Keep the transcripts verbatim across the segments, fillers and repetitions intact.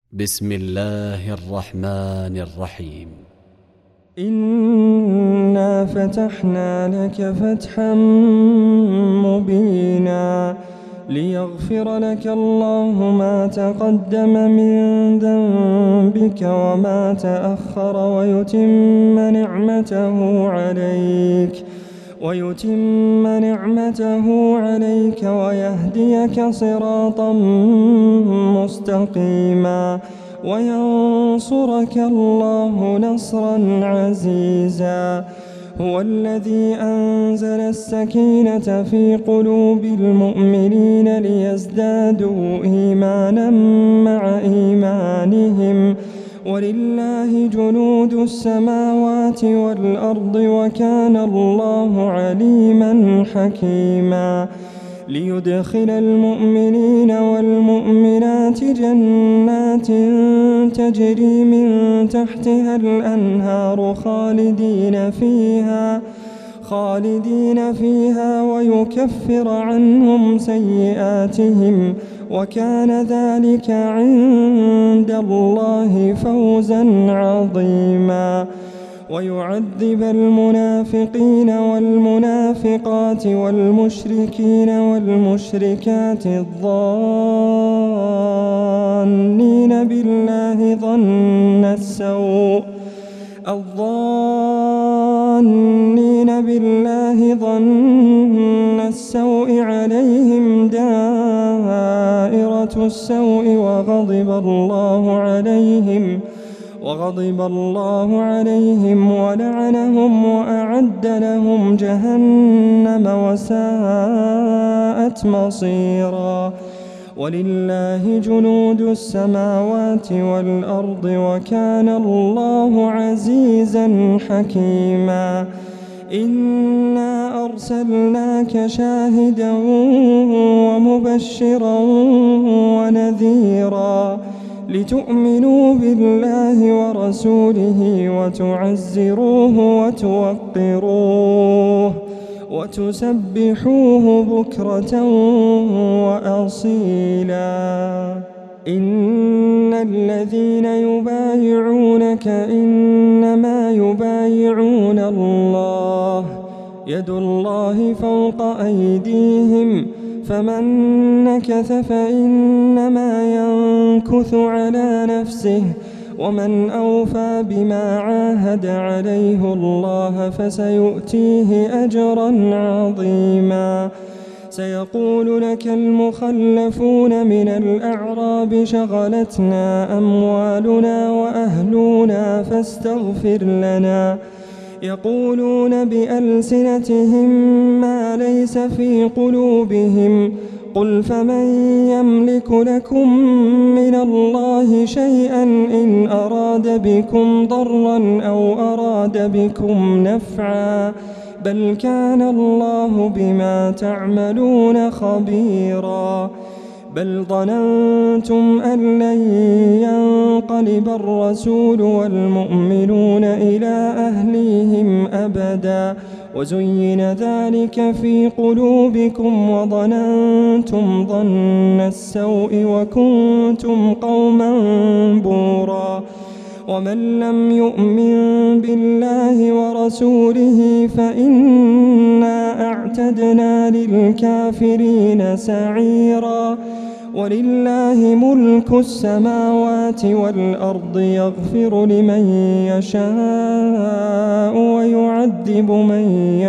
بسم الله الرحمن الرحيم. إنا فتحنا لك فتحا مبينا ليغفر لك الله ما تقدم من ذنبك وما تأخر ويتم نعمته عليك ويتم نعمته عليك ويهديك صراطا مستقيما وينصرك الله نصرا عزيزا. هو الذي أنزل السكينة في قلوب المؤمنين ليزدادوا إيمانا مع إيمانهم ولله جنود السماوات والأرض وكان الله عليما حكيما. ليدخل المؤمنين والمؤمنات جنات تجري من تحتها الأنهار خالدين فيها خالدين فيها ويكفر عنهم سيئاتهم وكان ذلك عند الله فوزا عظيما. ويعذب المنافقين والمنافقات والمشركين والمشركات الظانين بالله ظن السوء الظانين بالله ظن السوء عليهم دائرة السوء وغضب الله عليهم وغضب الله عليهم ولعنهم وأعد لهم جهنم وساءت مصيرا. ولله جنود السماوات والأرض وكان الله عزيزا حكيما. إنا أرسلناك شاهدا ومبشرا ونذيرا لتؤمنوا بالله ورسوله وتعزروه وتوقروه وتسبحوه بكرة وأصيلا. إن الذين يبايعونك إنما يبايعون الله يد الله فوق أيديهم فمن نكث فإنما ينكث على نفسه ومن أوفى بما عاهد عليه الله فسيؤتيه أجرا عظيما. سيقول لك المخلفون من الأعراب شغلتنا أموالنا وأهلنا فاستغفر لنا يقولون بألسنتهم ما ليس في قلوبهم قل فمن يملك لكم من الله شيئا إن أراد بكم ضرا أو أراد بكم نفعا بل كان الله بما تعملون خبيرا. بل ظننتم أن لن ينقلب الرسول والمؤمنون إلى أهليهم أبدا وزين ذلك في قلوبكم وظننتم ظن السوء وكنتم قوما بورا. ومن لم يؤمن بالله ورسوله فإنا أعتدنا للكافرين سعيرا. ولله ملك السماوات والأرض يغفر لمن يشاء ويعذب من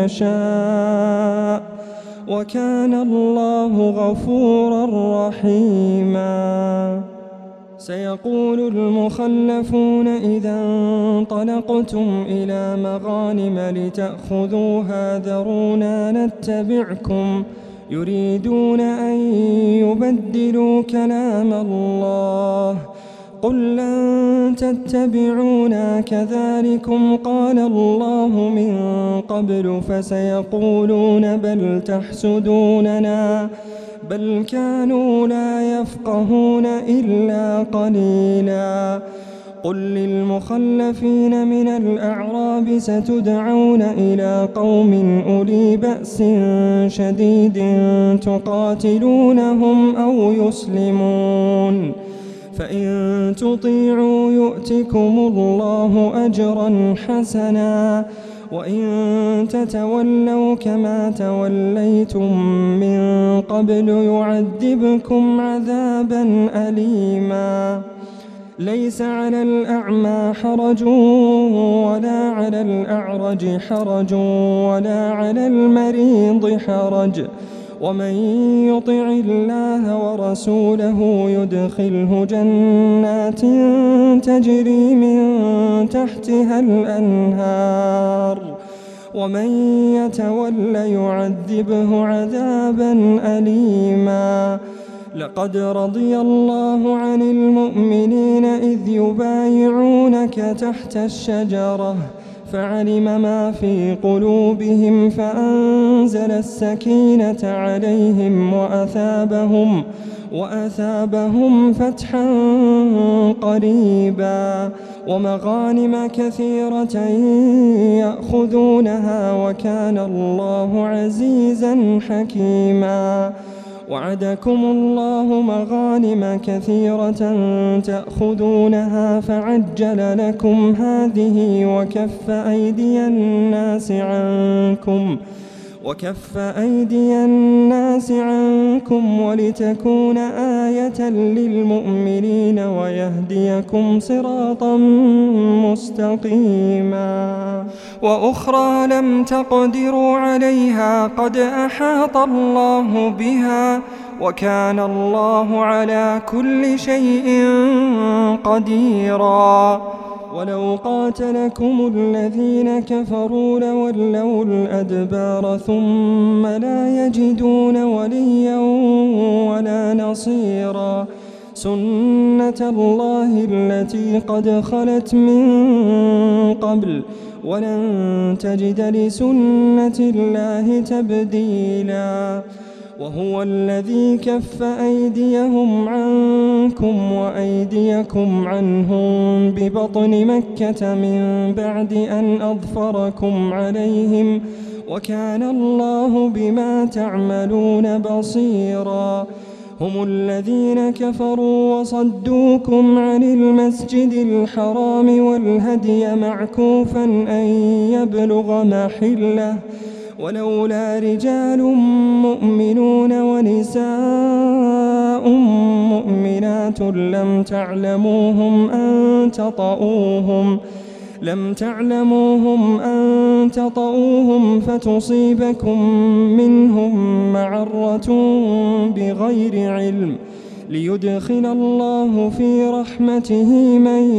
يشاء وكان الله غفورا رحيما. سيقول المخلفون إذا انطلقتم إلى مغانم لتأخذوها ذرونا نتبعكم يريدون أن يبدلوا كلام الله قل لن تتبعونا كذلكم قال الله من قبل فسيقولون بل تحسدوننا بل كانوا لا يفقهون إلا قليلا. قل للمخلفين من الأعراب ستدعون إلى قوم أولي بأس شديد تقاتلونهم أو يسلمون فإن تطيعوا يؤتكم الله أجرا حسنا وإن تتولوا كما توليتم من قبل يعذبكم عذابا أليما. ليس على الأعمى حرج ولا على الأعرج حرج ولا على المريض حرج ومن يطع الله ورسوله يدخله جنات تجري من تحتها الأنهار ومن يتول يعذبه عذابا أليما. لقد رضي الله عن المؤمنين إذ يبايعونك تحت الشجرة فعلم ما في قلوبهم فأنزل السكينة عليهم وأثابهم, وأثابهم فتحا قريبا ومغانم كثيرة يأخذونها وكان الله عزيزا حكيما. وعدكم الله مغانم كثيرة تأخذونها فعجل لكم هذه وكف أيدي الناس عنكم وكف أيدي الناس عنكم ولتكون آية للمؤمنين ويهديكم صراطا مستقيما. وأخرى لم تقدروا عليها قد أحاط الله بها وكان الله على كل شيء قديرا. ولو قاتلكم الذين كفروا لولوا الأدبار ثم لا يجدون وليا ولا نصيرا. سنة الله التي قد خلت من قبل ولن تجد لسنة الله تبديلا. وهو الذي كف أيديهم عنكم وأيديكم عنهم ببطن مكة من بعد أن أظفركم عليهم وكان الله بما تعملون بصيرا. هم الذين كفروا وصدوكم عن المسجد الحرام والهدي معكوفا أن يبلغ محله ولولا رجال مؤمنون ونساء مؤمنات لم تعلموهم أن تطؤوهم لم تعلموهم أن تطؤوهم فتصيبكم منهم معرة بغير علم ليدخل الله في رحمته من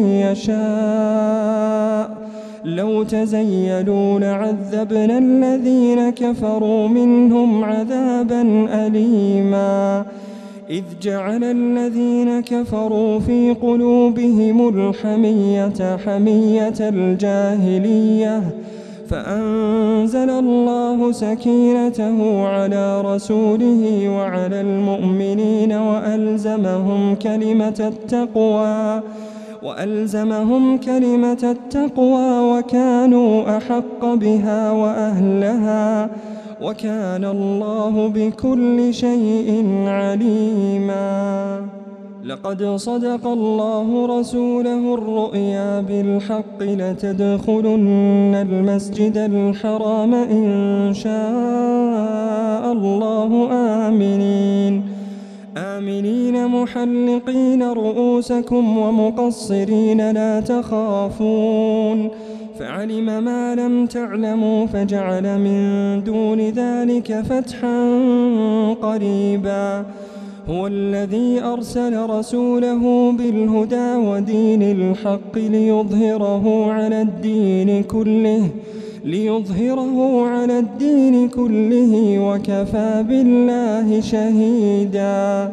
يشاء. لو تزيلوا لعذبنا الذين كفروا منهم عذابا أليما. إذ جعل الذين كفروا في قلوبهم الحمية حمية الجاهلية فأنزل الله سكينته على رسوله وعلى المؤمنين وألزمهم كلمة التقوى وألزمهم كلمة التقوى وكانوا أحق بها وأهلها وكان الله بكل شيء عليما. لقد صدق الله رسوله الرؤيا بالحق لتدخلن المسجد الحرام إن شاء الله آمنين آمنين محلقين رؤوسكم ومقصرين لا تخافون فعلم ما لم تعلموا فجعل من دون ذلك فتحا قريبا. هو الذي أرسل رسوله بالهدى ودين الحق ليظهره على الدين كله ليظهره على الدين كله وكفى بالله شهيدا.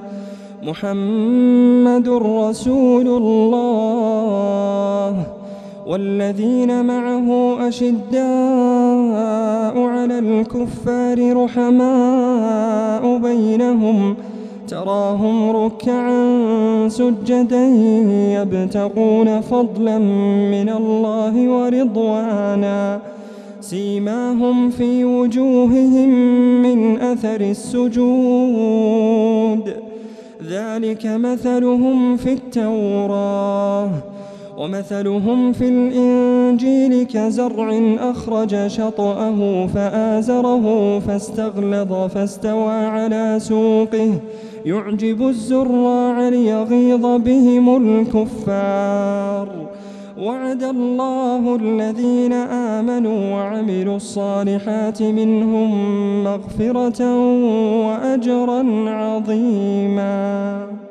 محمد رسول الله والذين معه أشداء على الكفار رحماء بينهم تراهم ركعا سجدا يبتغون فضلا من الله ورضوانا سيماهم في وجوههم من أثر السجود ذلك مثلهم في التوراة ومثلهم في الإنجيل كزرع أخرج شطأه فآزره فاستغلظ فاستوى على سوقه يعجب الزراع ليغيظ بهم الكفار. وعد الله الذين آمنوا وعملوا الصالحات منهم مغفرة وأجرا عظيما.